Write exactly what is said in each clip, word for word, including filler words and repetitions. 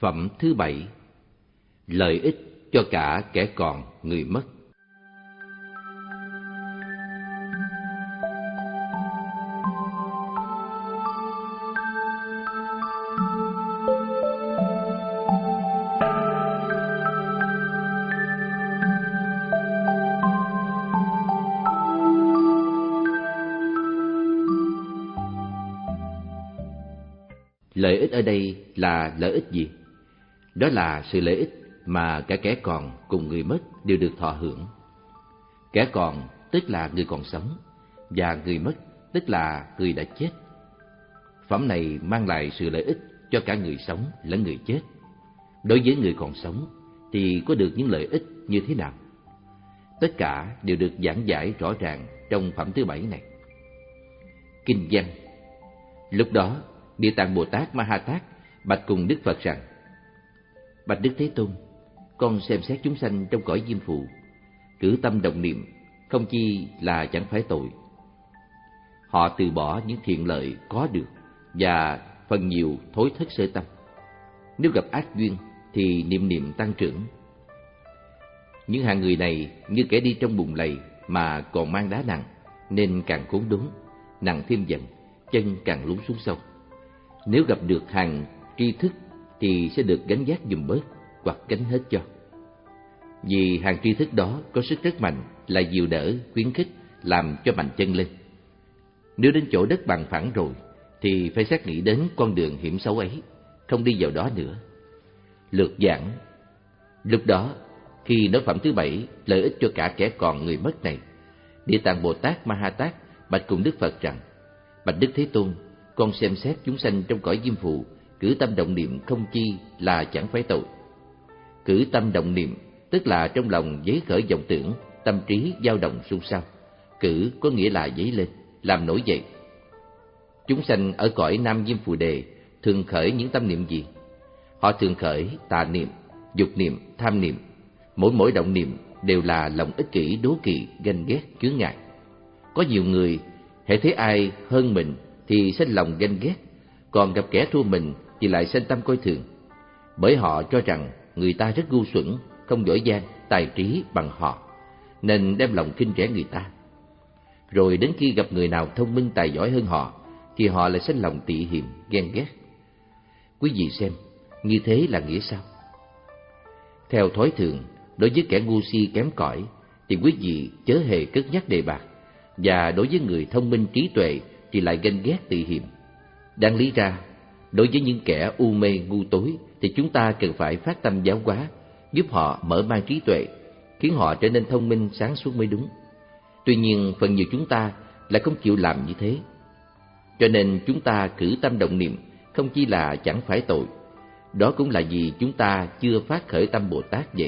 Phẩm thứ bảy: lợi ích cho cả kẻ còn người mất. Lợi ích ở đây là lợi ích gì? Đó là sự lợi ích mà cả kẻ còn cùng người mất đều được thọ hưởng. Kẻ còn tức là người còn sống, và người mất tức là người đã chết. Phẩm này mang lại sự lợi ích cho cả người sống lẫn người chết. Đối với người còn sống thì có được những lợi ích như thế nào? Tất cả đều được giảng giải rõ ràng trong phẩm thứ bảy này. Kinh văn: lúc đó Địa Tạng Bồ Tát Ma Ha Tát bạch cùng Đức Phật rằng: bạch Đức Thế Tôn, con xem xét chúng sanh trong cõi diêm phù, cử tâm động niệm, không chi là chẳng phải tội. Họ từ bỏ những thiện lợi có được và phần nhiều thối thất sơ tâm. Nếu gặp ác duyên thì niệm niệm tăng trưởng. Những hạng người này như kẻ đi trong bùn lầy mà còn mang đá nặng, nên càng khốn đốn, nặng thêm dần, chân càng lún xuống sâu. Nếu gặp được hàng tri thức thì sẽ được gánh vác giùm bớt hoặc gánh hết cho. Vì hàng tri thức đó có sức rất mạnh, là dìu đỡ, khuyến khích, làm cho mạnh chân lên. Nếu đến chỗ đất bằng phẳng rồi thì phải xác nghĩ đến con đường hiểm xấu ấy, không đi vào đó nữa. Lược giảng: lúc đó, khi nói phẩm thứ bảy lợi ích cho cả kẻ còn người mất này, Địa Tạng Bồ Tát Ma Ha Tát bạch cùng Đức Phật rằng: bạch Đức Thế Tôn, con xem xét chúng sanh trong cõi diêm phù, cử tâm động niệm không chi là chẳng phải tội. Cử tâm động niệm tức là trong lòng dấy khởi vọng tưởng, tâm trí dao động xôn xao. Cử có nghĩa là dấy lên, làm nổi dậy. Chúng sanh ở cõi Nam Diêm Phù Đề thường khởi những tâm niệm gì? Họ thường khởi tà niệm, dục niệm, tham niệm. Mỗi mỗi động niệm đều là lòng ích kỷ, đố kỵ, ganh ghét, chướng ngại. Có nhiều người hễ thấy ai hơn mình thì sinh lòng ganh ghét, còn gặp kẻ thua mình thì lại sinh tâm coi thường. Bởi họ cho rằng người ta rất ngu xuẩn, không giỏi giang, tài trí bằng họ, nên đem lòng khinh rẻ người ta. Rồi đến khi gặp người nào thông minh tài giỏi hơn họ thì họ lại sinh lòng tị hiềm, ghen ghét. Quý vị xem, như thế là nghĩa sao? Theo thói thường, đối với kẻ ngu si kém cỏi thì quý vị chớ hề cất nhắc đề bạc, và đối với người thông minh trí tuệ thì lại ganh ghét tị hiềm. Đáng lý ra, đối với những kẻ u mê ngu tối thì chúng ta cần phải phát tâm giáo hóa, giúp họ mở mang trí tuệ, khiến họ trở nên thông minh sáng suốt mới đúng. Tuy nhiên phần nhiều chúng ta lại không chịu làm như thế. Cho nên chúng ta cử tâm động niệm không chi là chẳng phải tội. Đó cũng là vì chúng ta chưa phát khởi tâm Bồ Tát vậy.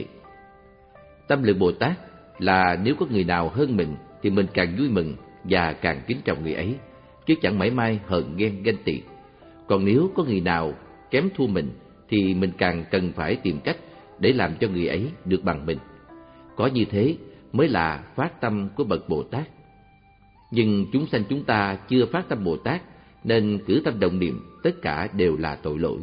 Tâm lượng Bồ Tát là nếu có người nào hơn mình thì mình càng vui mừng và càng kính trọng người ấy, chứ chẳng mảy may hờn ghen ganh tị. Còn nếu có người nào kém thua mình thì mình càng cần phải tìm cách để làm cho người ấy được bằng mình. Có như thế mới là phát tâm của bậc Bồ Tát. Nhưng chúng sanh chúng ta chưa phát tâm Bồ Tát, nên cử tâm động niệm tất cả đều là tội lỗi.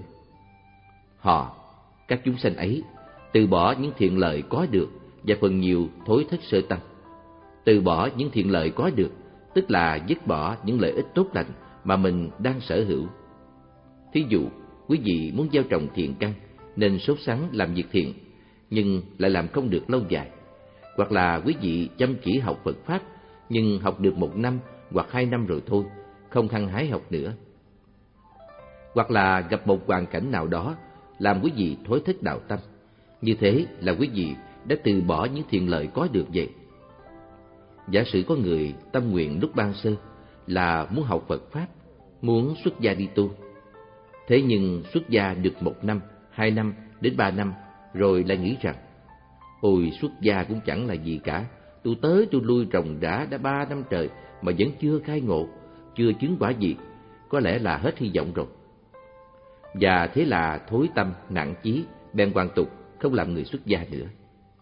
Họ, các chúng sanh ấy, từ bỏ những thiện lợi có được và phần nhiều thối thất sơ tâm. Từ bỏ những thiện lợi có được tức là dứt bỏ những lợi ích tốt lành mà mình đang sở hữu. Thí dụ, quý vị muốn gieo trồng thiện căn nên sốt sắng làm việc thiện, nhưng lại làm không được lâu dài. Hoặc là quý vị chăm chỉ học Phật Pháp, nhưng học được một năm hoặc hai năm rồi thôi, không hăng hái học nữa. Hoặc là gặp một hoàn cảnh nào đó làm quý vị thối thất đạo tâm. Như thế là quý vị đã từ bỏ những thiện lợi có được vậy. Giả sử có người tâm nguyện lúc ban sơ là muốn học Phật Pháp, muốn xuất gia đi tu. Thế nhưng xuất gia được một năm, hai năm đến ba năm rồi lại nghĩ rằng: ôi, xuất gia cũng chẳng là gì cả, tôi tới tôi lui ròng rã đã ba năm trời mà vẫn chưa khai ngộ, chưa chứng quả gì, có lẽ là hết hy vọng rồi. Và thế là thối tâm nặng chí, bèn hoàn tục không làm người xuất gia nữa.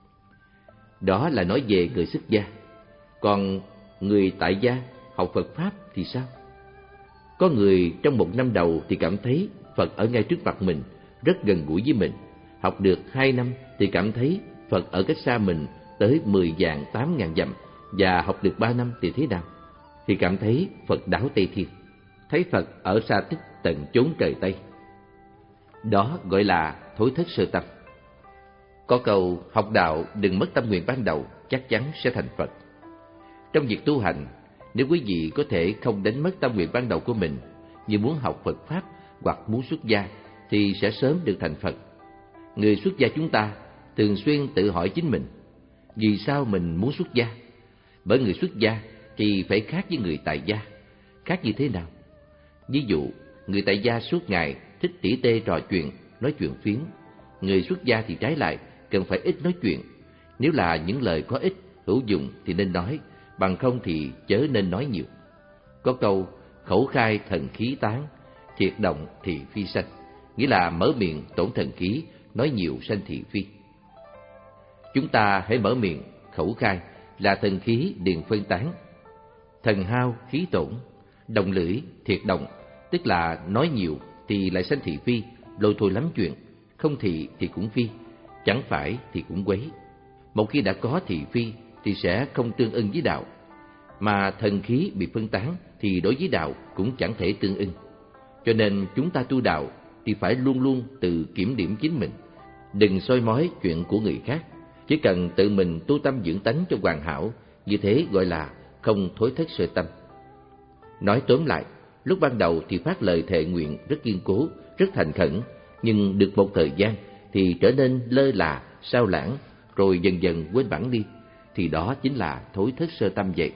Đó là nói về người xuất gia. Còn người tại gia học Phật Pháp thì sao? Có người trong một năm đầu thì cảm thấy Phật ở ngay trước mặt mình, rất gần gũi với mình. Học được hai năm thì cảm thấy Phật ở cách xa mình tới mười vạn tám ngàn dặm, và học được ba năm thì thế nào? Thì cảm thấy Phật đáo Tây Thiên, thấy Phật ở xa tích tận chốn trời Tây. Đó gọi là thối thất sơ tâm. Có câu học đạo đừng mất tâm nguyện ban đầu, chắc chắn sẽ thành Phật. Trong việc tu hành, nếu quý vị có thể không đánh mất tâm nguyện ban đầu của mình, như muốn học Phật Pháp hoặc muốn xuất gia, thì sẽ sớm được thành Phật. Người xuất gia chúng ta thường xuyên tự hỏi chính mình, vì sao mình muốn xuất gia? Bởi người xuất gia thì phải khác với người tại gia. Khác như thế nào? Ví dụ, người tại gia suốt ngày thích tỉ tê trò chuyện, nói chuyện phiếm. Người xuất gia thì trái lại, cần phải ít nói chuyện. Nếu là những lời có ích, hữu dụng thì nên nói, bằng không thì chớ nên nói nhiều. Có câu, khẩu khai thần khí tán, thiệt động thị phi sanh, nghĩa là mở miệng tổn thần khí, nói nhiều sanh thị phi. Chúng ta hãy mở miệng, khẩu khai là thần khí điền phân tán, thần hao khí tổn, động lưỡi thiệt động, tức là nói nhiều thì lại sanh thị phi, lôi thôi lắm chuyện, không thị thì cũng phi, chẳng phải thì cũng quấy. Một khi đã có thị phi thì sẽ không tương ưng với đạo, mà thần khí bị phân tán thì đối với đạo cũng chẳng thể tương ưng. Cho nên chúng ta tu đạo thì phải luôn luôn tự kiểm điểm chính mình, đừng soi mói chuyện của người khác, chỉ cần tự mình tu tâm dưỡng tánh cho hoàn hảo, như thế gọi là không thối thất sơ tâm. Nói tóm lại, lúc ban đầu thì phát lời thệ nguyện rất kiên cố, rất thành khẩn, nhưng được một thời gian thì trở nên lơ là, sao lãng, rồi dần dần quên bẵng đi, thì đó chính là thối thất sơ tâm vậy.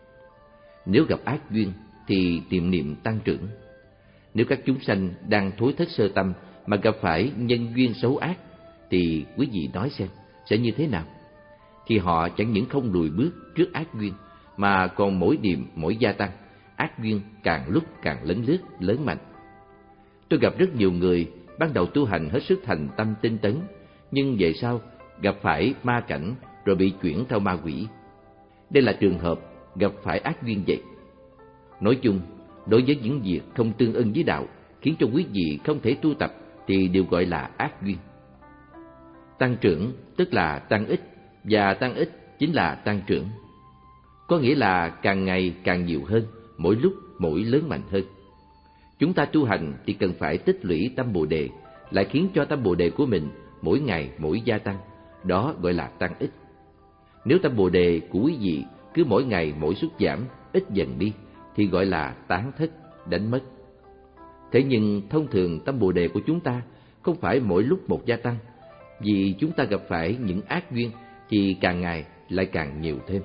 Nếu gặp ác duyên thì tiệm niệm tăng trưởng. Nếu các chúng sanh đang thối thất sơ tâm mà gặp phải nhân duyên xấu ác, thì quý vị nói xem sẽ như thế nào? Thì họ chẳng những không lùi bước trước ác duyên, mà còn mỗi niệm mỗi gia tăng, ác duyên càng lúc càng lấn lướt, lớn mạnh. Tôi gặp rất nhiều người ban đầu tu hành hết sức thành tâm tinh tấn, nhưng về sau gặp phải ma cảnh rồi bị chuyển theo ma quỷ. Đây là trường hợp gặp phải ác duyên vậy. Nói chung, đối với những việc không tương ưng với đạo, khiến cho quý vị không thể tu tập, thì đều gọi là ác duyên. Tăng trưởng tức là tăng ít, và tăng ít chính là tăng trưởng. Có nghĩa là càng ngày càng nhiều hơn, mỗi lúc mỗi lớn mạnh hơn. Chúng ta tu hành thì cần phải tích lũy tâm Bồ Đề, lại khiến cho tâm Bồ Đề của mình mỗi ngày mỗi gia tăng, đó gọi là tăng ít. Nếu tâm Bồ Đề của quý vị cứ mỗi ngày mỗi sút giảm, ít dần đi, thì gọi là tán thất, đánh mất. Thế nhưng thông thường tâm Bồ Đề của chúng ta không phải mỗi lúc một gia tăng, vì chúng ta gặp phải những ác duyên thì càng ngày lại càng nhiều thêm.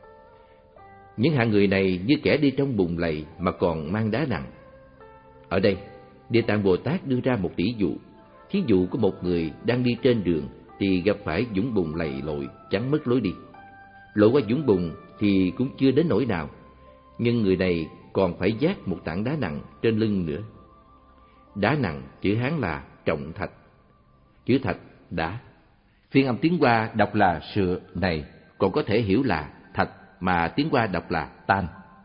Những hạng người này như kẻ đi trong bùn lầy mà còn mang đá nặng. Ở đây, Địa Tạng Bồ Tát đưa ra một tỷ dụ. Thí dụ của một người đang đi trên đường thì gặp phải vũng bùn lầy lội, chắn mất lối đi. Lội qua vũng bùn thì cũng chưa đến nỗi nào, nhưng người này còn phải vác một tảng đá nặng trên lưng nữa. Đá nặng chữ Hán là trọng thạch, chữ thạch đá. Phiên âm tiếng Hoa đọc là sựa này, còn có thể hiểu là thạch mà tiếng Hoa đọc là tan,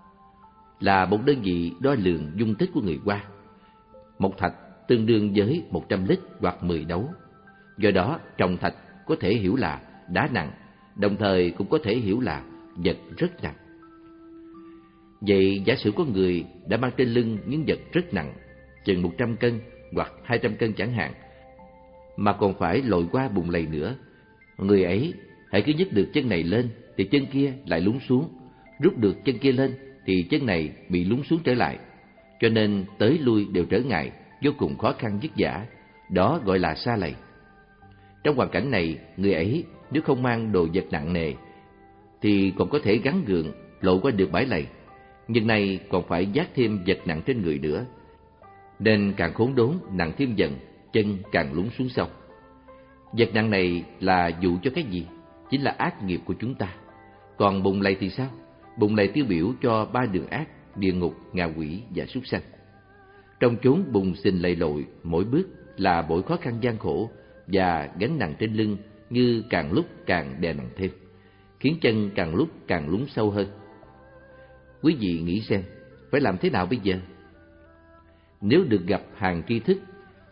là một đơn vị đo lường dung tích của người Hoa. Một thạch tương đương với một trăm lít hoặc mười đấu. Do đó, trọng thạch có thể hiểu là đá nặng, đồng thời cũng có thể hiểu là vật rất nặng. Vậy giả sử có người đã mang trên lưng những vật rất nặng, chừng một trăm cân hoặc hai trăm cân chẳng hạn, mà còn phải lội qua bùn lầy nữa, người ấy hãy cứ nhấc được chân này lên thì chân kia lại lún xuống, rút được chân kia lên thì chân này bị lún xuống trở lại, cho nên tới lui đều trở ngại, vô cùng khó khăn vất vả, đó gọi là sa lầy. Trong hoàn cảnh này, người ấy nếu không mang đồ vật nặng nề thì còn có thể gắng gượng lội qua được bãi lầy, nhưng nay còn phải vác thêm vật nặng trên người nữa, nên càng khốn đốn, nặng thêm dần, chân càng lún xuống sâu. Vật nặng này là dụ cho cái gì? Chính là ác nghiệp của chúng ta. Còn bùn lầy thì sao? Bùn lầy tiêu biểu cho ba đường ác: địa ngục, ngạ quỷ và súc sanh. Trong chốn bùn xình lầy lội, mỗi bước là mỗi khó khăn gian khổ, và gánh nặng trên lưng như càng lúc càng đè nặng thêm, khiến chân càng lúc càng lún sâu hơn. Quý vị nghĩ xem, phải làm thế nào bây giờ? Nếu được gặp hàng tri thức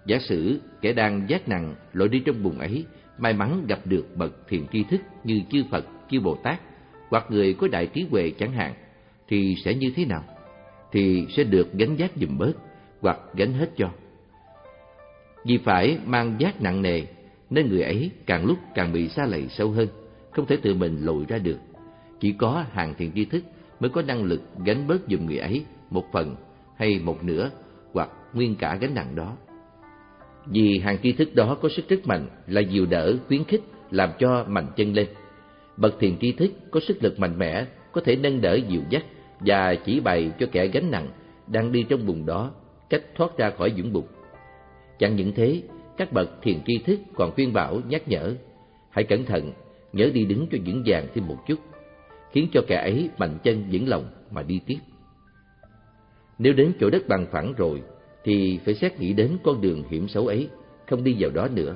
Giả sử kẻ đang vác nặng lội đi trong bùn ấy may mắn gặp được bậc thiền tri thức như chư Phật, chư Bồ Tát hoặc người có đại trí huệ chẳng hạn, thì sẽ như thế nào? Thì sẽ được gánh vác giùm bớt hoặc gánh hết cho. Vì phải mang vác nặng nề nên người ấy càng lúc càng bị sa lầy sâu hơn, không thể tự mình lội ra được. Chỉ có hàng thiền tri thức mới có năng lực gánh bớt giùm người ấy một phần hay một nửa hoặc nguyên cả gánh nặng đó. Vì hàng tri thức đó có sức rất mạnh, là dìu đỡ, khuyến khích, làm cho mạnh chân lên. Bậc thiền tri thức có sức lực mạnh mẽ, có thể nâng đỡ dìu dắt và chỉ bày cho kẻ gánh nặng đang đi trong bùn đó cách thoát ra khỏi vũng bùn. Chẳng những thế, các bậc thiền tri thức còn khuyên bảo, nhắc nhở: hãy cẩn thận, nhớ đi đứng cho vững vàng thêm một chút, khiến cho kẻ ấy mạnh chân vững lòng mà đi tiếp. Nếu đến chỗ đất bằng phẳng rồi thì phải xét nghĩ đến con đường hiểm xấu ấy, không đi vào đó nữa.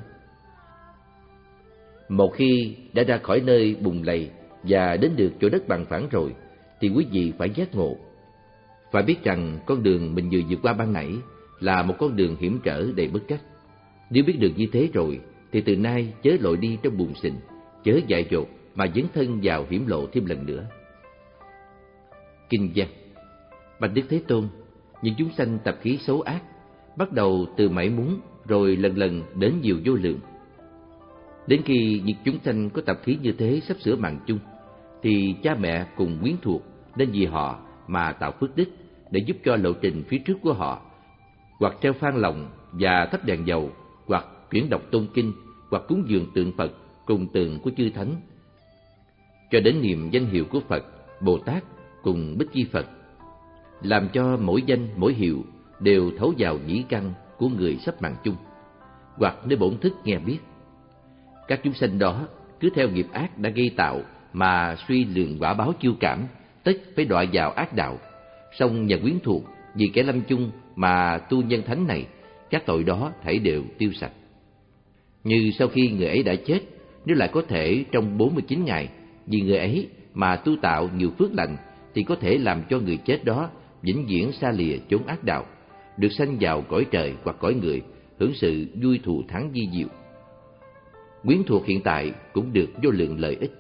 Một khi đã ra khỏi nơi bùn lầy và đến được chỗ đất bằng phẳng rồi thì quý vị phải giác ngộ. Phải biết rằng con đường mình vừa vượt qua ban nãy là một con đường hiểm trở đầy bất trắc. Nếu biết được như thế rồi thì từ nay chớ lội đi trong bùn xình, chớ dại dột mà dấn thân vào hiểm lộ thêm lần nữa. Kinh văn: Bạch Đức Thế Tôn, những chúng sanh tập khí xấu ác, bắt đầu từ mảy muốn rồi lần lần đến nhiều vô lượng. Đến khi những chúng sanh có tập khí như thế sắp sửa mạng chung, thì cha mẹ cùng quyến thuộc nên vì họ mà tạo phước đức để giúp cho lộ trình phía trước của họ, hoặc treo phan lồng và thắp đèn dầu, hoặc chuyển đọc tôn kinh, hoặc cúng dường tượng Phật cùng tượng của chư Thánh, cho đến niệm danh hiệu của Phật, Bồ Tát cùng Bích Chi Phật, làm cho mỗi danh mỗi hiệu đều thấu vào nhĩ căn của người sắp mạng chung, hoặc nơi bổn thức nghe biết. Các chúng sanh đó cứ theo nghiệp ác đã gây tạo mà suy lường quả báo chiêu cảm, tất phải đọa vào ác đạo. Song nhờ quyến thuộc vì kẻ lâm chung mà tu nhân thánh này, các tội đó thảy đều tiêu sạch. Như sau khi người ấy đã chết, nếu lại có thể trong bốn mươi chín ngày vì người ấy mà tu tạo nhiều phước lành, thì có thể làm cho người chết đó vĩnh viễn xa lìa chốn ác đạo, được sanh vào cõi trời hoặc cõi người, hưởng sự vui thù thắng vi diệu. Quyến thuộc hiện tại cũng được vô lượng lợi ích.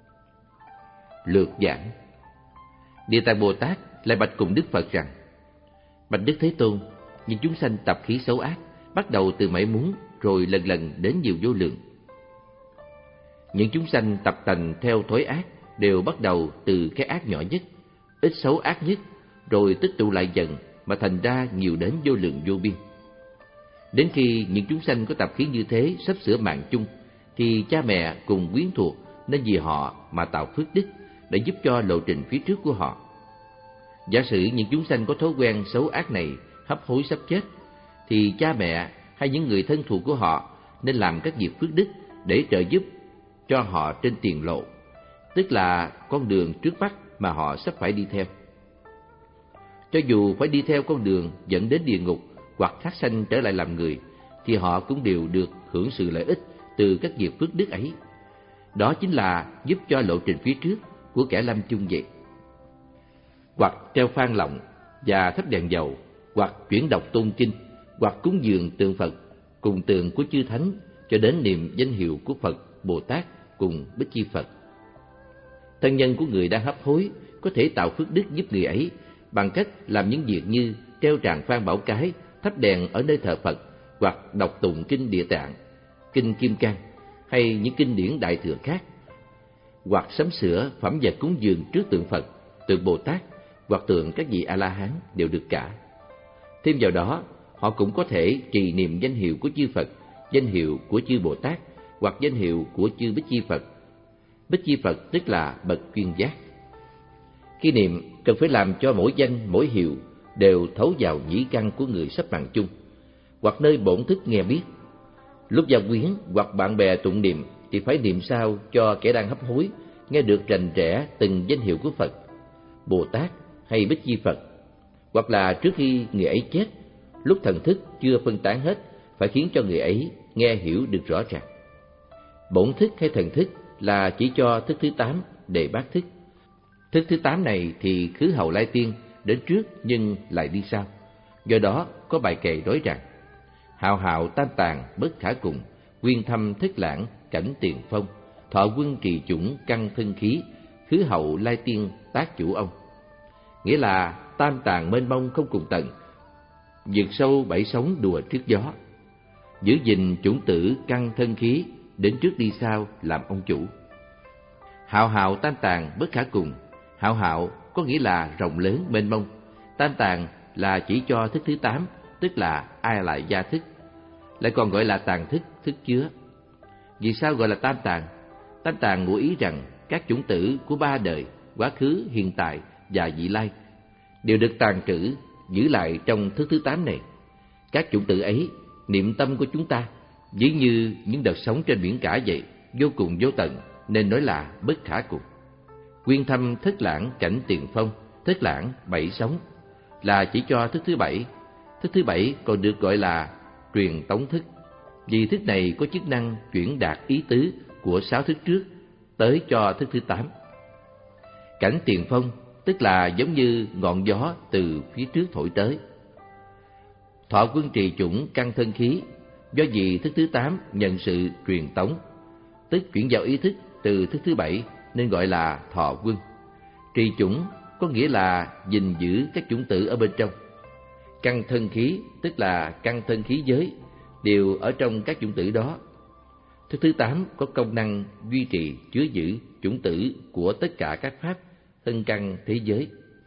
Lược giảng: Địa Tạng Bồ Tát lại bạch cùng Đức Phật rằng: Bạch Đức Thế Tôn, những chúng sanh tập khí xấu ác, bắt đầu từ mảy muốn rồi lần lần đến nhiều vô lượng. Những chúng sanh tập tành theo thói ác đều bắt đầu từ cái ác nhỏ nhất, ít xấu ác nhất, rồi tích tụ lại dần mà thành ra nhiều đến vô lượng vô biên. Đến khi những chúng sanh có tập khí như thế sắp sửa mạng chung, thì cha mẹ cùng quyến thuộc nên vì họ mà tạo phước đức để giúp cho lộ trình phía trước của họ. Giả sử những chúng sanh có thói quen xấu ác này hấp hối sắp chết, thì cha mẹ hay những người thân thuộc của họ nên làm các việc phước đức để trợ giúp cho họ trên tiền lộ, tức là con đường trước mắt mà họ sắp phải đi theo. Cho dù phải đi theo con đường dẫn đến địa ngục hoặc thác sanh trở lại làm người, thì họ cũng đều được hưởng sự lợi ích từ các việc phước đức ấy. Đó chính là giúp cho lộ trình phía trước của kẻ lâm chung vậy. Hoặc treo phan lọng và thắp đèn dầu, hoặc chuyển đọc tôn kinh, hoặc cúng dường tượng Phật cùng tượng của chư Thánh, cho đến niệm danh hiệu của Phật, Bồ Tát cùng Bích Chi Phật. Thân nhân của người đang hấp hối có thể tạo phước đức giúp người ấy bằng cách làm những việc như treo tràng phan bảo cái, thắp đèn ở nơi thờ Phật, hoặc đọc tụng kinh Địa Tạng, kinh Kim Cang hay những kinh điển đại thừa khác, hoặc sắm sửa phẩm vật cúng dường trước tượng Phật, tượng Bồ Tát hoặc tượng các vị A-la-hán đều được cả. Thêm vào đó, họ cũng có thể trì niệm danh hiệu của chư Phật, danh hiệu của chư Bồ Tát hoặc danh hiệu của chư Bích Chi Phật. Bích Chi Phật tức là bậc chuyên giác. Khi niệm cần phải làm cho mỗi danh mỗi hiệu đều thấu vào nhĩ căn của người sắp mạng chung, hoặc nơi bổn thức nghe biết. Lúc gia quyến hoặc bạn bè tụng niệm thì phải niệm sao cho kẻ đang hấp hối nghe được rành rẽ từng danh hiệu của Phật, Bồ Tát hay Bích Chi Phật. Hoặc là trước khi người ấy chết, lúc thần thức chưa phân tán hết, phải khiến cho người ấy nghe hiểu được rõ ràng. Bổn thức hay thần thức là chỉ cho thức thứ tám, Đề Bát thức. Thức thứ tám này thì khứ hầu lai tiên đến trước nhưng lại đi sau. Do đó có bài kệ nói rằng: hào hào tam tàng bất khả cùng, quyên thâm thất lãng cảnh tiền phong, thọ quân trì chủng căn thân khí, khứ hậu lai tiên tác chủ ông. Nghĩa là tam tàng mênh mông không cùng tận, vượt sâu bảy sóng đùa trước gió, giữ gìn chủng tử căn thân khí, đến trước đi sau làm ông chủ. Hào hào tam tàng bất khả cùng, hào hào có nghĩa là rộng lớn mênh mông, tam tàng là chỉ cho thức thứ tám, tức là ai lại gia thức, lại còn gọi là tàng thức, thức chứa. Vì sao gọi là tam tàng? Tam tàng ngụ ý rằng các chủng tử của ba đời, quá khứ, hiện tại và vị lai đều được tàng trữ, giữ lại trong thức thứ tám này. Các chủng tử ấy, niệm tâm của chúng ta, ví như những đợt sóng trên biển cả vậy, vô cùng vô tận, nên nói là bất khả cùng. Quyên thâm thất lãng cảnh tiền phong, thất lãng bảy sóng, là chỉ cho thức thứ bảy. Thức thứ bảy còn được gọi là truyền tống thức, vì thức này có chức năng chuyển đạt ý tứ của sáu thức trước tới cho thức thứ tám. Cảnh tiền phong tức là giống như ngọn gió từ phía trước thổi tới. Thọ quân trì chủng căn thân khí, do vì thức thứ tám nhận sự truyền tống, tức chuyển giao ý thức từ thức thứ bảy, nên gọi là thọ quân. Trì chủng có nghĩa là gìn giữ các chủng tử ở bên trong. Căn thân khí tức là căn thân khí giới đều ở trong các chủng tử đó. Thức thứ tám có công năng duy trì chứa giữ chủng tử của tất cả các pháp thân căn thế giới.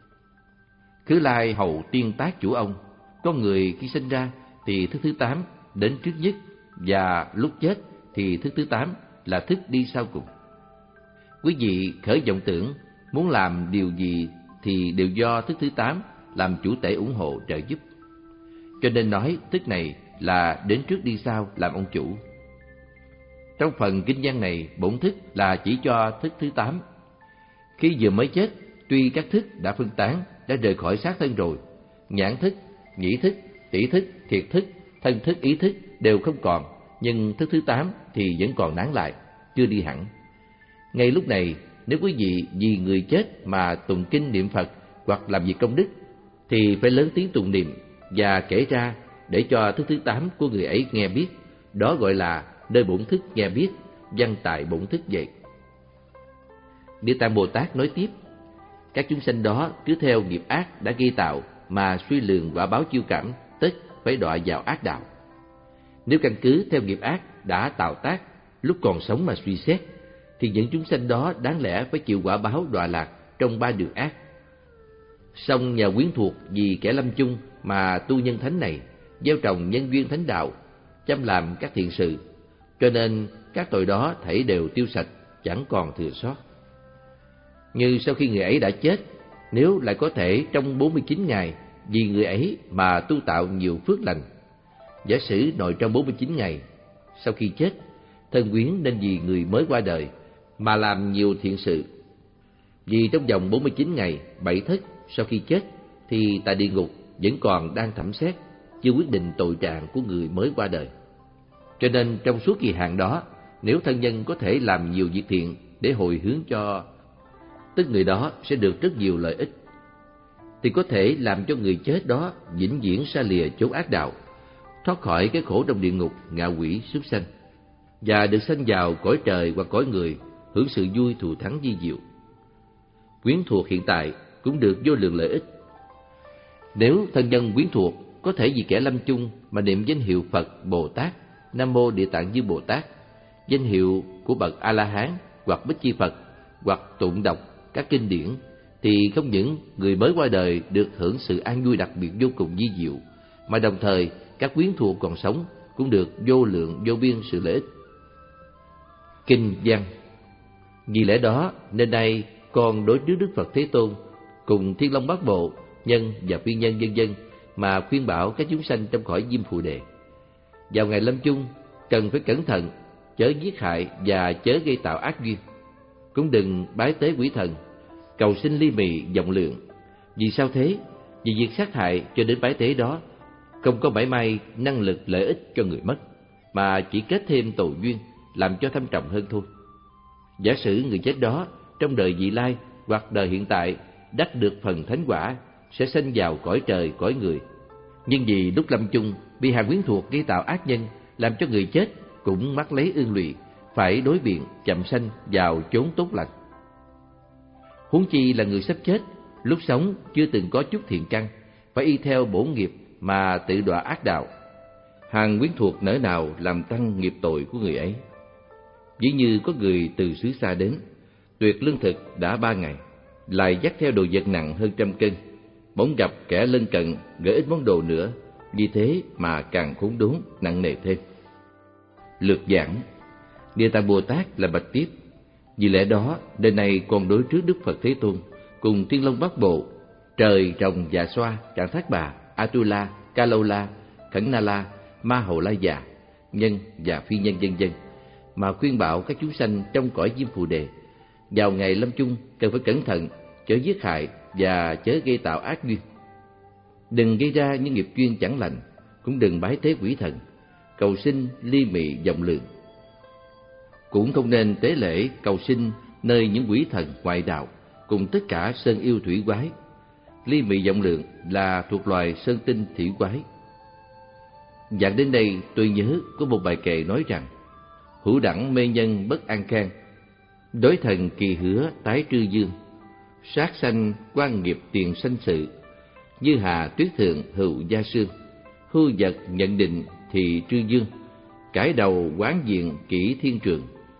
Khứ lai hầu tiên tác chủ ông, con người khi sinh ra thì thức thứ tám đến trước nhất, và lúc chết thì thức thứ tám là thức đi sau cùng. Quý vị khởi vọng tưởng muốn làm điều gì thì đều do thức thứ tám làm chủ tể ủng hộ trợ giúp. Cho nên nói thức này là đến trước đi sau làm ông chủ. Trong phần kinh văn này, bổn thức là chỉ cho thức thứ tám. Khi vừa mới chết, tuy các thức đã phân tán, đã rời khỏi xác thân rồi, nhãn thức, nhĩ thức, tỷ thức, thiệt thức, thân thức, ý thức đều không còn, nhưng thức thứ tám thì vẫn còn nán lại, chưa đi hẳn. Ngay lúc này, nếu quý vị vì người chết mà tụng kinh niệm Phật hoặc làm việc công đức, thì phải lớn tiếng tụng niệm và kể ra để cho thức thứ tám của người ấy nghe biết. Đó gọi là nơi bổn thức nghe biết, văn tại bổn thức vậy. Địa Tạng Bồ Tát nói tiếp, các chúng sanh đó cứ theo nghiệp ác đã gây tạo mà suy lường quả báo chiêu cảm, tất phải đọa vào ác đạo. Nếu căn cứ theo nghiệp ác đã tạo tác lúc còn sống mà suy xét, thì những chúng sanh đó đáng lẽ phải chịu quả báo đọa lạc trong ba đường ác. Song nhờ quyến thuộc vì kẻ lâm chung mà tu nhân thánh này, gieo trồng nhân duyên thánh đạo, chăm làm các thiện sự, cho nên các tội đó thảy đều tiêu sạch, chẳng còn thừa sót. Như sau khi người ấy đã chết, nếu lại có thể trong bốn mươi chín ngày vì người ấy mà tu tạo nhiều phước lành, giả sử nội trong bốn mươi chín ngày sau khi chết, thân quyến nên vì người mới qua đời mà làm nhiều thiện sự. Vì trong vòng bốn mươi chín ngày bảy thất sau khi chết thì tại địa ngục vẫn còn đang thẩm xét, chưa quyết định tội trạng của người mới qua đời. Cho nên trong suốt kỳ hạn đó, nếu thân nhân có thể làm nhiều việc thiện để hồi hướng cho, tức người đó sẽ được rất nhiều lợi ích, thì có thể làm cho người chết đó vĩnh viễn xa lìa chốn ác đạo, thoát khỏi cái khổ trong địa ngục, ngạ quỷ, súc sanh, và được sanh vào cõi trời hoặc cõi người, hưởng sự vui thù thắng vi diệu. Quyến thuộc hiện tại cũng được vô lượng lợi ích. Nếu thân nhân quyến thuộc có thể vì kẻ lâm chung mà niệm danh hiệu Phật Bồ Tát, Nam Mô Địa Tạng Như Bồ Tát, danh hiệu của bậc A La Hán hoặc Bích Chi Phật, hoặc tụng đọc các kinh điển, thì không những người mới qua đời được hưởng sự an vui đặc biệt vô cùng vi diệu, mà đồng thời các quyến thuộc còn sống cũng được vô lượng vô biên sự lợi ích. Kinh văn. Vì lẽ đó nên nay con đối trước Đức Phật Thế Tôn cùng Thiên Long Bát Bộ, nhân và phi nhân vân vân mà khuyên bảo các chúng sanh trong cõi Diêm Phù Đề, vào ngày lâm chung cần phải cẩn thận, chớ giết hại và chớ gây tạo ác duyên, cũng đừng bái tế quỷ thần, cầu xin ly mì vọng lượng. Vì sao thế? Vì việc sát hại cho đến bái tế đó không có mảy may năng lực lợi ích cho người mất, mà chỉ kết thêm tội duyên, làm cho thâm trọng hơn thôi. Giả sử người chết đó trong đời vị lai hoặc đời hiện tại đắc được phần thánh quả, sẽ sanh vào cõi trời cõi người, Nhưng vì lúc lâm chung bị Hàn Quyến Thuộc gây tạo ác nhân, làm cho người chết cũng mắc lấy ương lụy, phải đối biện chậm sanh vào chốn tốt lành. Huống chi là người sắp chết, lúc sống chưa từng có chút thiện căn, phải y theo bổn nghiệp mà tự đọa ác đạo. Hàn Quyến Thuộc nỡ nào làm tăng nghiệp tội của người ấy. Ví như có người từ xứ xa đến, tuyệt lương thực đã ba ngày, lại dắt theo đồ vật nặng hơn trăm cân, bỗng gặp kẻ lân cận gửi ít món đồ nữa, vì thế mà càng khốn đốn nặng nề thêm. Lược giảng, Địa Tạng Bồ Tát là bạch tiếp: vì lẽ đó đời này còn đối trước Đức Phật Thế Tôn cùng Thiên Long Bát Bộ, trời rồng Dạ Xoa, Trạng Thác Bà, Atula, Ca Lâu La, Khẩn Na La, Ma Hầu La Già, nhân và phi nhân vân vân, mà khuyên bảo các chúng sanh trong cõi Diêm Phù Đề vào ngày lâm chung cần phải cẩn thận, chớ giết hại và chớ gây tạo ác duyên. Đừng gây ra những nghiệp duyên chẳng lành, cũng đừng bái tế quỷ thần, cầu xin ly mị vọng lượng. Cũng không nên tế lễ cầu xin nơi những quỷ thần ngoại đạo cùng tất cả sơn yêu thủy quái. Ly mị vọng lượng là thuộc loài sơn tinh thủy quái. Dạng đến đây tôi nhớ có một bài kệ nói rằng: hữu đẳng mê nhân bất an khang, đối thần kỳ hứa tái trư dương, sát sanh quan nghiệp tiền sanh sự, như hà tuyết thượng hữu gia sương, hư vật nhận định thì trư dương, cải đầu quán diện kỹ thiên trường,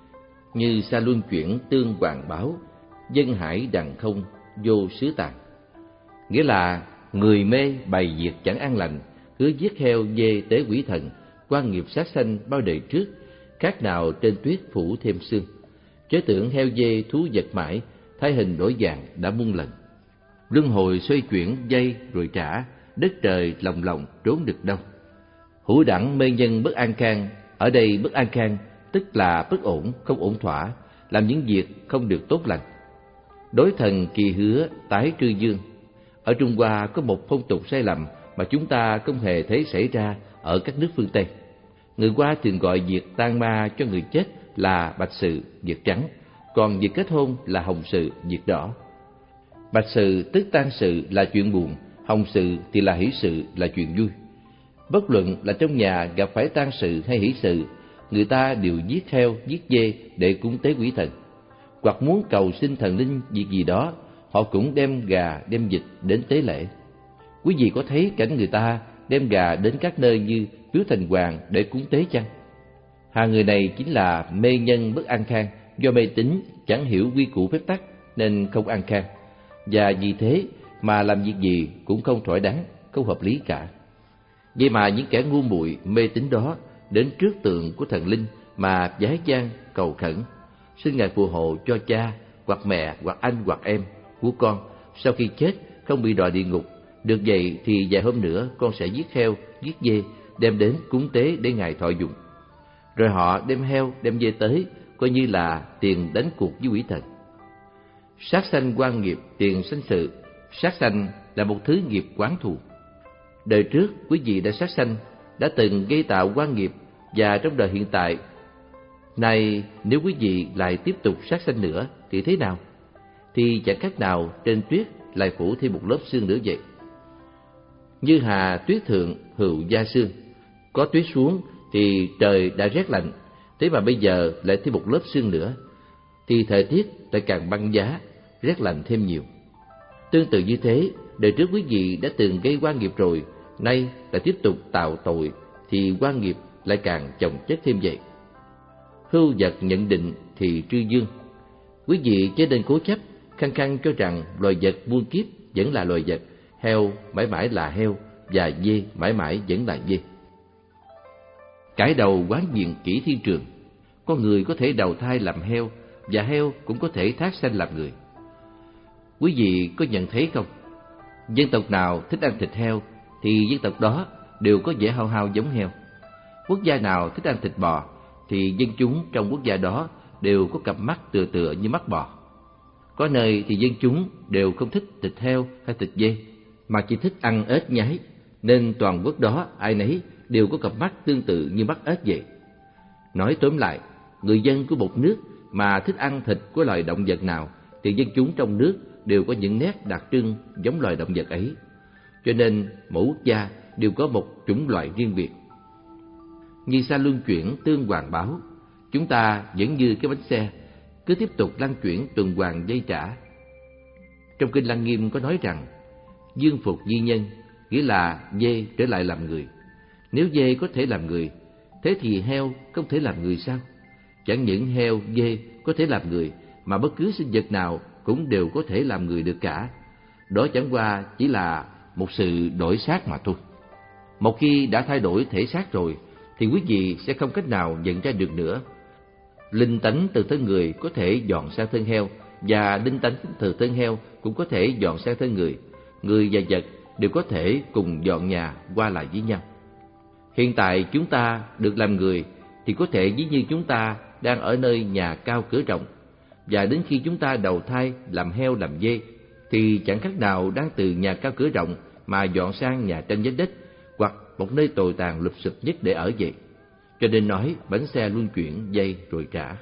như sa luân chuyển tương hoàng báo, dân hải đằng không vô xứ tàn. Nghĩa là người mê bày việc chẳng an lành, cứ giết heo dê tế quỷ thần, quan nghiệp sát sanh bao đời trước, khác nào trên tuyết phủ thêm sương. Chớ tưởng heo dê thú vật mãi, thay hình đổi dạng đã muôn lần. Luân hồi xoay chuyển dây rồi trả, đất trời lòng lòng trốn được đâu. Hữu đẳng mê nhân bất an khang, ở đây bất an khang tức là bất ổn, không ổn thỏa, làm những việc không được tốt lành. Đối thần kỳ hứa tái trư dương. Ở Trung Hoa có một phong tục sai lầm mà chúng ta không hề thấy xảy ra ở các nước phương Tây. Người Hoa thường gọi việc tang ma cho người chết là bạch sự, việc trắng, còn việc kết hôn là hồng sự, việc đỏ. Bạch sự tức tang sự là chuyện buồn, hồng sự thì là hỷ sự, là chuyện vui. Bất luận là trong nhà gặp phải tang sự hay hỷ sự, người ta đều giết heo, giết dê để cúng tế quỷ thần. Hoặc muốn cầu xin thần linh việc gì đó, họ cũng đem gà, đem vịt đến tế lễ. Quý vị có thấy cảnh người ta đem gà đến các nơi như Miếu Thành Hoàng để cúng tế chăng? Hai người này chính là mê nhân bất an khang, do mê tín chẳng hiểu quy củ phép tắc nên không an khang, và vì thế mà làm việc gì cũng không thỏa đáng, không hợp lý cả. Vậy mà những kẻ ngu muội mê tín đó đến trước tượng của thần linh mà vái chan cầu khẩn, xin ngài phù hộ cho cha hoặc mẹ hoặc anh hoặc em của con sau khi chết không bị đọa địa ngục. Được vậy thì vài hôm nữa con sẽ giết heo, giết dê đem đến cúng tế để ngài thọ dụng. Rồi họ đem heo, đem dê tới, coi như là tiền đánh cuộc với quỷ thần. Sát sanh quan nghiệp tiền sanh sự. Sát sanh là một thứ nghiệp quán thù. Đời trước quý vị đã sát sanh, đã từng gây tạo quan nghiệp, và trong đời hiện tại nay nếu quý vị lại tiếp tục sát sanh nữa thì thế nào? Thì chẳng khác nào trên tuyết lại phủ thêm một lớp sương nữa vậy. Như hà tuyết thượng hữu gia sương, có tuyết xuống thì trời đã rét lạnh, thế mà bây giờ lại thêm một lớp sương nữa, thì thời tiết lại càng băng giá, rét lạnh thêm nhiều. Tương tự như thế, đời trước quý vị đã từng gây oan nghiệp rồi, nay lại tiếp tục tạo tội, thì oan nghiệp lại càng chồng chất thêm vậy. Hưu vật nhận định thì trư dương. Quý vị chớ nên cố chấp, khăng khăng cho rằng loài vật muôn kiếp vẫn là loài vật, heo mãi mãi là heo, và dê mãi mãi vẫn là dê. Cải đầu quán diện kỹ thiên trường. Con người có thể đầu thai làm heo, và heo cũng có thể thác sanh làm người. Quý vị có nhận thấy không? Dân tộc nào thích ăn thịt heo thì dân tộc đó đều có vẻ hao hao giống heo. Quốc gia nào thích ăn thịt bò thì dân chúng trong quốc gia đó đều có cặp mắt tựa tựa như mắt bò. Có nơi thì dân chúng đều không thích thịt heo hay thịt dê, mà chỉ thích ăn ếch nhái, nên toàn quốc đó ai nấy đều có cặp mắt tương tự như mắt ếch vậy. Nói tóm lại, người dân của một nước mà thích ăn thịt của loài động vật nào thì dân chúng trong nước đều có những nét đặc trưng giống loài động vật ấy. Cho nên mỗi quốc gia đều có một chủng loại riêng biệt. Như xa luân chuyển tương hoàn báo, chúng ta vẫn như cái bánh xe, cứ tiếp tục lăn chuyển tuần hoàn dây trả. Trong kinh Lăng Nghiêm có nói rằng, dương phục di nhân, nghĩa là dê trở lại làm người. Nếu dê có thể làm người, thế thì heo không thể làm người sao? Chẳng những heo, dê có thể làm người, mà bất cứ sinh vật nào cũng đều có thể làm người được cả. Đó chẳng qua chỉ là một sự đổi xác mà thôi. Một khi đã thay đổi thể xác rồi, thì quý vị sẽ không cách nào nhận ra được nữa. Linh tánh từ thân người có thể dọn sang thân heo, và linh tánh từ thân heo cũng có thể dọn sang thân người. Người và vật đều có thể cùng dọn nhà qua lại với nhau. Hiện tại chúng ta được làm người thì có thể ví như chúng ta đang ở nơi nhà cao cửa rộng, và đến khi chúng ta đầu thai làm heo làm dê thì chẳng khác nào đang từ nhà cao cửa rộng mà dọn sang nhà tranh vách đất, hoặc một nơi tồi tàn lụp xụp nhất để ở vậy. Cho nên nói bánh xe luân chuyển dây rồi trả.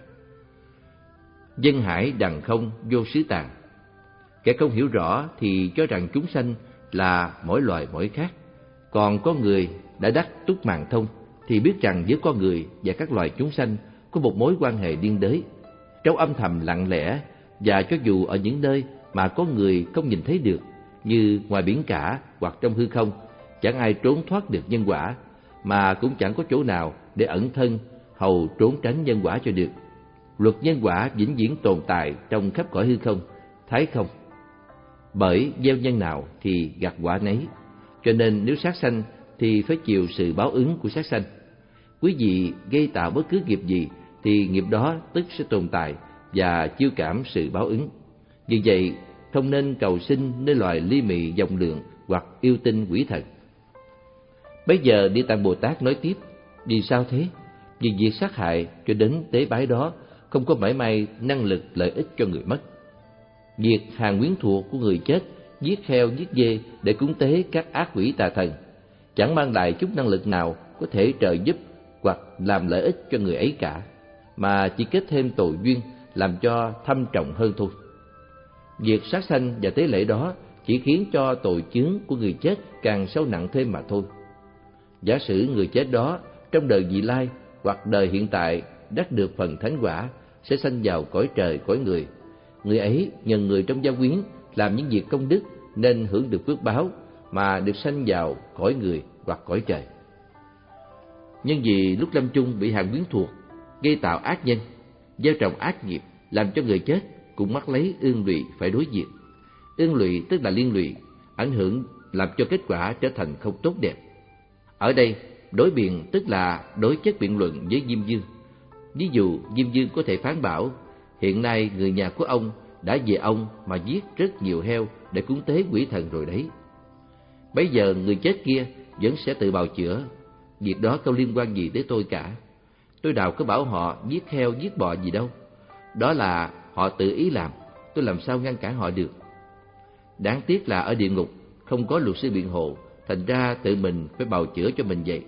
Dân hải đằng không vô xứ tàn. Kẻ không hiểu rõ thì cho rằng chúng sanh là mỗi loài mỗi khác, còn có người đã đắc túc màng thông thì biết rằng giữa con người và các loài chúng sanh có một mối quan hệ liên đới, trong âm thầm lặng lẽ, và cho dù ở những nơi mà có người không nhìn thấy được, như ngoài biển cả hoặc trong hư không, chẳng ai trốn thoát được nhân quả, mà cũng chẳng có chỗ nào để ẩn thân hầu trốn tránh nhân quả cho được. Luật nhân quả vĩnh viễn tồn tại trong khắp cõi hư không, thái không. Bởi gieo nhân nào thì gặt quả nấy, cho nên nếu sát sanh thì phải chịu sự báo ứng của sát sanh. Quý vị gây tạo bất cứ nghiệp gì thì nghiệp đó tức sẽ tồn tại và chiêu cảm sự báo ứng. Vì vậy, không nên cầu sinh nơi loài ly mị vọng lượng hoặc yêu tinh quỷ thần. Bây giờ Địa Tạng Bồ Tát nói tiếp, vì sao thế? Vì việc sát hại cho đến tế bái đó không có mảy may năng lực lợi ích cho người mất. Việc hàng quyến thuộc của người chết giết heo giết dê để cúng tế các ác quỷ tà thần chẳng mang lại chút năng lực nào có thể trợ giúp hoặc làm lợi ích cho người ấy cả, mà chỉ kết thêm tội duyên làm cho thâm trọng hơn thôi. Việc sát sanh và tế lễ đó chỉ khiến cho tội chướng của người chết càng sâu nặng thêm mà thôi. Giả sử người chết đó trong đời vị lai hoặc đời hiện tại đắc được phần thánh quả, sẽ sanh vào cõi trời cõi người. Người ấy nhờ người trong gia quyến làm những việc công đức nên hưởng được phước báo mà được sanh vào cõi người hoặc cõi trời. Nhưng vì lúc lâm chung bị hàng quyến thuộc gây tạo ác nhân, gieo trồng ác nghiệp, làm cho người chết cũng mắc lấy ương lụy phải đối diện. Ương lụy tức là liên lụy, ảnh hưởng làm cho kết quả trở thành không tốt đẹp. Ở đây đối biện tức là đối chất biện luận với Diêm Vương. Ví dụ Diêm Vương có thể phán bảo, hiện nay người nhà của ông đã về ông mà giết rất nhiều heo để cúng tế quỷ thần rồi đấy. Bây giờ người chết kia vẫn sẽ tự bào chữa, việc đó không liên quan gì tới tôi cả. Tôi nào có bảo họ giết heo giết bò gì đâu. Đó là họ tự ý làm, tôi làm sao ngăn cản họ được. Đáng tiếc là ở địa ngục không có luật sư biện hộ, thành ra tự mình phải bào chữa cho mình vậy.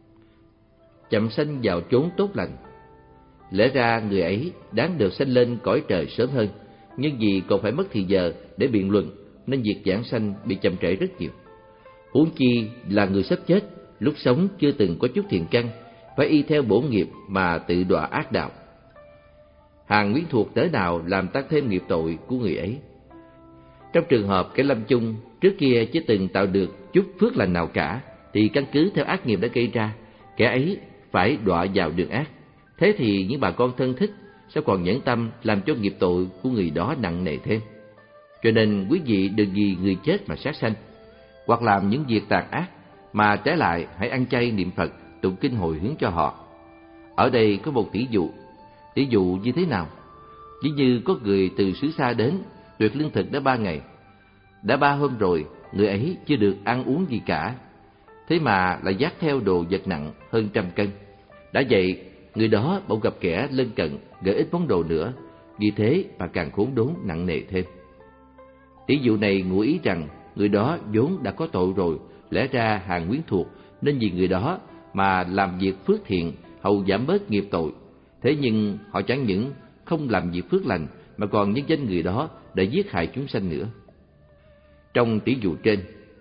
Chậm sanh vào chốn tốt lành. Lẽ ra người ấy đáng được sanh lên cõi trời sớm hơn, nhưng vì còn phải mất thì giờ để biện luận nên việc giảng sanh bị chậm trễ rất nhiều. Huống chi là người sắp chết, lúc sống chưa từng có chút thiện căn, phải y theo bổn nghiệp mà tự đọa ác đạo. Hàng quyến thuộc tới nào làm tăng thêm nghiệp tội của người ấy. Trong trường hợp kẻ lâm chung trước kia chưa từng tạo được chút phước lành nào cả, thì căn cứ theo ác nghiệp đã gây ra, kẻ ấy phải đọa vào đường ác. Thế thì những bà con thân thích sẽ còn nhẫn tâm làm cho nghiệp tội của người đó nặng nề thêm. Cho nên quý vị đừng vì người chết mà sát sanh, hoặc làm những việc tàn ác, mà trái lại hãy ăn chay niệm Phật, tụng kinh hồi hướng cho họ. Ở đây có một tỷ dụ. Tỷ dụ như thế nào? Ví như có người từ xứ xa đến, tuyệt lương thực đã ba ngày. Đã ba hôm rồi, người ấy chưa được ăn uống gì cả. Thế mà lại vác theo đồ vật nặng hơn trăm cân. Đã vậy, người đó bỗng gặp kẻ lân cận gửi ít món đồ nữa, vì thế mà càng khốn đốn nặng nề thêm. Tỷ dụ này ngụ ý rằng người đó vốn đã có tội rồi, lẽ ra hàng quyến thuộc nên vì người đó mà làm việc phước thiện hầu giảm bớt nghiệp tội. Thế nhưng họ chẳng những không làm việc phước lành mà còn nhân danh người đó để giết hại chúng sanh nữa. Trong tỷ dụ trên,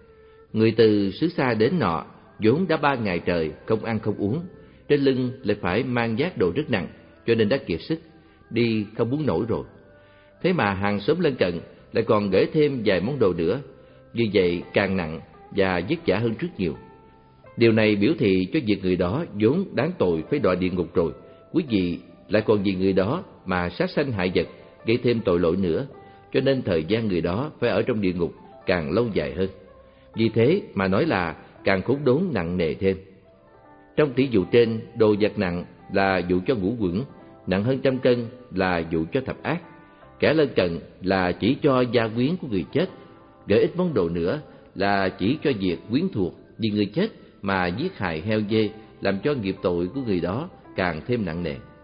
Người từ xứ xa đến nọ vốn đã ba ngày trời không ăn không uống, trên lưng lại phải mang vác đồ rất nặng, cho nên đã kiệt sức, đi không muốn nổi rồi. Thế mà hàng xóm lân cận lại còn gửi thêm vài món đồ nữa, như vậy càng nặng và vất vả hơn rất nhiều. Điều này biểu thị cho việc người đó vốn đáng tội phải đọa địa ngục rồi, quý vị lại còn vì người đó mà sát sanh hại vật, gây thêm tội lỗi nữa, cho nên thời gian người đó phải ở trong địa ngục càng lâu dài hơn. Vì thế mà nói là càng khốn đốn nặng nề thêm. Trong tỷ dụ trên, đồ vật nặng là dụ cho ngũ quẩn, nặng hơn trăm cân là dụ cho thập ác. Kẻ lân cận là chỉ cho gia quyến của người chết, gợi ít món đồ nữa là chỉ cho việc quyến thuộc vì người chết mà giết hại heo dê, làm cho nghiệp tội của người đó càng thêm nặng nề.